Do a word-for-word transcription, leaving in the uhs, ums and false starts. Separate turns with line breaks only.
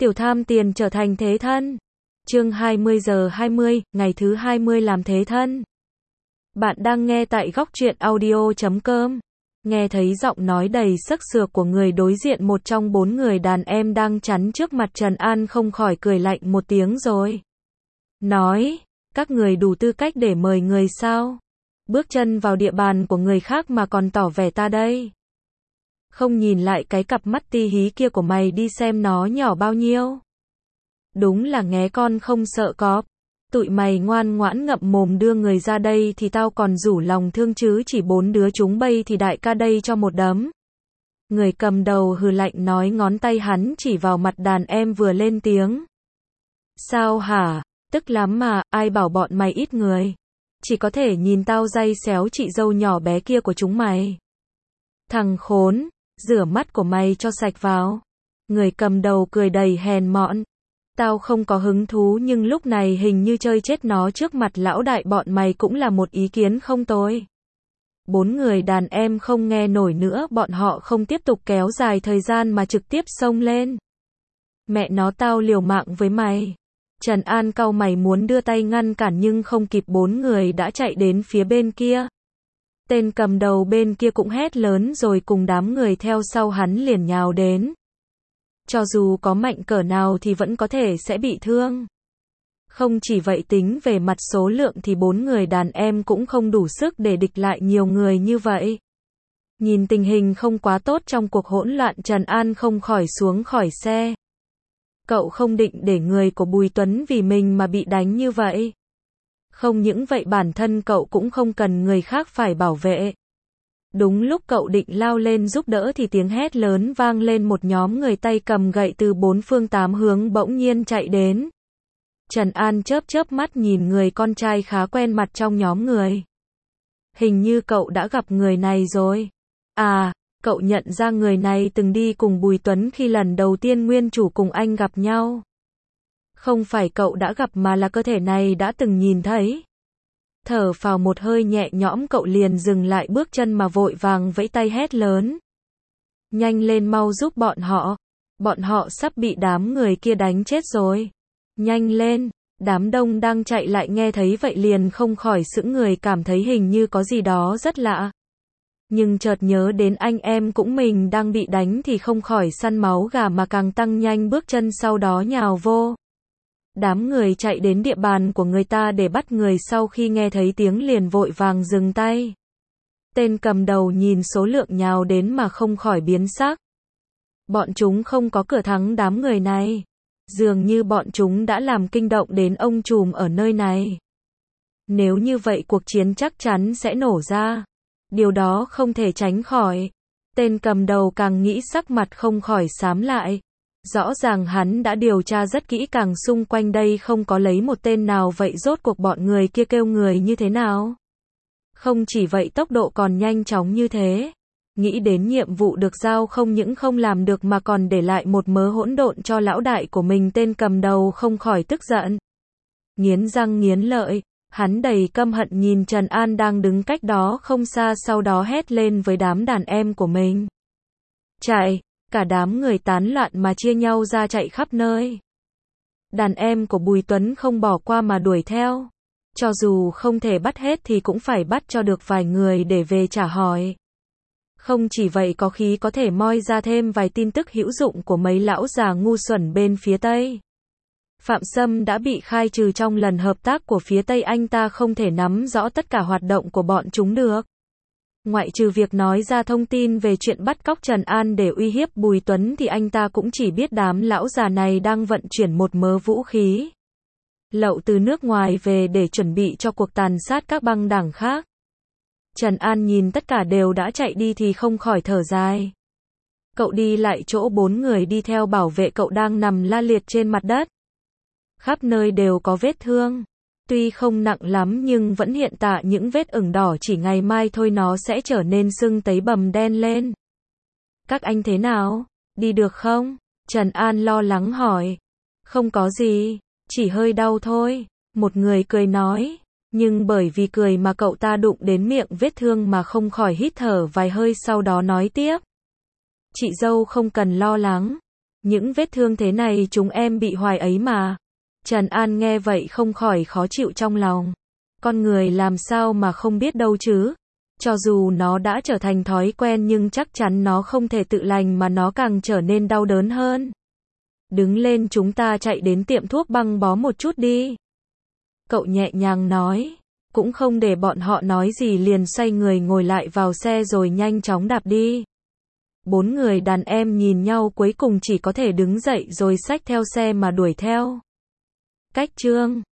Tiểu tham tiền trở thành thế thân. Chương hai mươi giờ hai mươi, ngày thứ hai mươi làm thế thân. Bạn đang nghe tại góc truyện audio chấm com. Nghe thấy giọng nói đầy sức sược của người đối diện, một trong bốn người đàn em đang chắn trước mặt Trần An không khỏi cười lạnh một tiếng rồi nói, các người đủ tư cách để mời người sao? Bước chân vào địa bàn của người khác mà còn tỏ vẻ ta đây. Không nhìn lại cái cặp mắt ti hí kia của mày đi xem nó nhỏ bao nhiêu. Đúng là nghé con không sợ cọp. Tụi mày ngoan ngoãn ngậm mồm đưa người ra đây thì tao còn rủ lòng thương chứ, chỉ bốn đứa chúng bay thì đại ca đây cho một đấm. Người cầm đầu hừ lạnh nói, ngón tay hắn chỉ vào mặt đàn em vừa lên tiếng. Sao hả? Tức lắm mà, ai bảo bọn mày ít người. Chỉ có thể nhìn tao day xéo chị dâu nhỏ bé kia của chúng mày. Thằng khốn, rửa mắt của mày cho sạch vào. Người cầm đầu cười đầy hèn mọn. Tao không có hứng thú, nhưng lúc này hình như chơi chết nó trước mặt lão đại bọn mày cũng là một ý kiến không tồi. Bốn người đàn em không nghe nổi nữa, bọn họ không tiếp tục kéo dài thời gian mà trực tiếp xông lên. Mẹ nó, tao liều mạng với mày. Trần An cau mày muốn đưa tay ngăn cản nhưng không kịp, bốn người đã chạy đến phía bên kia. Tên cầm đầu bên kia cũng hét lớn rồi cùng đám người theo sau hắn liền nhào đến. Cho dù có mạnh cỡ nào thì vẫn có thể sẽ bị thương. Không chỉ vậy, tính về mặt số lượng thì bốn người đàn em cũng không đủ sức để địch lại nhiều người như vậy. Nhìn tình hình không quá tốt trong cuộc hỗn loạn, Trần An không khỏi xuống khỏi xe. Cậu không định để người của Bùi Tuấn vì mình mà bị đánh như vậy. Không những vậy, bản thân cậu cũng không cần người khác phải bảo vệ. Đúng lúc cậu định lao lên giúp đỡ thì tiếng hét lớn vang lên, một nhóm người tay cầm gậy từ bốn phương tám hướng bỗng nhiên chạy đến. Trần An chớp chớp mắt nhìn người con trai khá quen mặt trong nhóm người. Hình như cậu đã gặp người này rồi. À, cậu nhận ra người này từng đi cùng Bùi Tuấn khi lần đầu tiên nguyên chủ cùng anh gặp nhau. Không phải cậu đã gặp mà là cơ thể này đã từng nhìn thấy. Thở phào một hơi nhẹ nhõm, cậu liền dừng lại bước chân mà vội vàng vẫy tay hét lớn. Nhanh lên, mau giúp bọn họ. Bọn họ sắp bị đám người kia đánh chết rồi. Nhanh lên. Đám đông đang chạy lại nghe thấy vậy liền không khỏi sững người, cảm thấy hình như có gì đó rất lạ. Nhưng chợt nhớ đến anh em cũng mình đang bị đánh thì không khỏi săn máu gà mà càng tăng nhanh bước chân, sau đó nhào vô. Đám người chạy đến địa bàn của người ta để bắt người, sau khi nghe thấy tiếng liền vội vàng dừng tay. Tên cầm đầu nhìn số lượng nhào đến mà không khỏi biến sắc. Bọn chúng không có cửa thắng đám người này. Dường như bọn chúng đã làm kinh động đến ông trùm ở nơi này. Nếu như vậy cuộc chiến chắc chắn sẽ nổ ra. Điều đó không thể tránh khỏi. Tên cầm đầu càng nghĩ sắc mặt không khỏi xám lại. Rõ ràng hắn đã điều tra rất kỹ càng xung quanh đây không có lấy một tên nào, vậy rốt cuộc bọn người kia kêu người như thế nào? Không chỉ vậy, tốc độ còn nhanh chóng như thế. Nghĩ đến nhiệm vụ được giao không những không làm được mà còn để lại một mớ hỗn độn cho lão đại của mình, tên cầm đầu không khỏi tức giận. Nghiến răng nghiến lợi, hắn đầy căm hận nhìn Trần An đang đứng cách đó không xa, sau đó hét lên với đám đàn em của mình. Chạy! Cả đám người tán loạn mà chia nhau ra chạy khắp nơi. Đàn em của Bùi Tuấn không bỏ qua mà đuổi theo. Cho dù không thể bắt hết thì cũng phải bắt cho được vài người để về trả hỏi. Không chỉ vậy, có khi có thể moi ra thêm vài tin tức hữu dụng của mấy lão già ngu xuẩn bên phía Tây. Phạm Sâm đã bị khai trừ trong lần hợp tác của phía Tây, anh ta không thể nắm rõ tất cả hoạt động của bọn chúng được. Ngoại trừ việc nói ra thông tin về chuyện bắt cóc Trần An để uy hiếp Bùi Tuấn thì anh ta cũng chỉ biết đám lão già này đang vận chuyển một mớ vũ khí lậu từ nước ngoài về để chuẩn bị cho cuộc tàn sát các băng đảng khác. Trần An nhìn tất cả đều đã chạy đi thì không khỏi thở dài. Cậu đi lại chỗ bốn người đi theo bảo vệ cậu đang nằm la liệt trên mặt đất. Khắp nơi đều có vết thương. Tuy không nặng lắm nhưng vẫn hiện tạ những vết ửng đỏ, chỉ ngày mai thôi nó sẽ trở nên sưng tấy bầm đen lên. Các anh thế nào? Đi được không? Trần An lo lắng hỏi. Không có gì, chỉ hơi đau thôi. Một người cười nói. Nhưng bởi vì cười mà cậu ta đụng đến miệng vết thương mà không khỏi hít thở vài hơi, sau đó nói tiếp. Chị dâu không cần lo lắng. Những vết thương thế này chúng em bị hoài ấy mà. Trần An nghe vậy không khỏi khó chịu trong lòng. Con người làm sao mà không biết đâu chứ. Cho dù nó đã trở thành thói quen nhưng chắc chắn nó không thể tự lành mà nó càng trở nên đau đớn hơn. Đứng lên chúng ta chạy đến tiệm thuốc băng bó một chút đi. Cậu nhẹ nhàng nói. Cũng không để bọn họ nói gì liền xoay người ngồi lại vào xe rồi nhanh chóng đạp đi. Bốn người đàn em nhìn nhau cuối cùng chỉ có thể đứng dậy rồi xách theo xe mà đuổi theo. Cách chương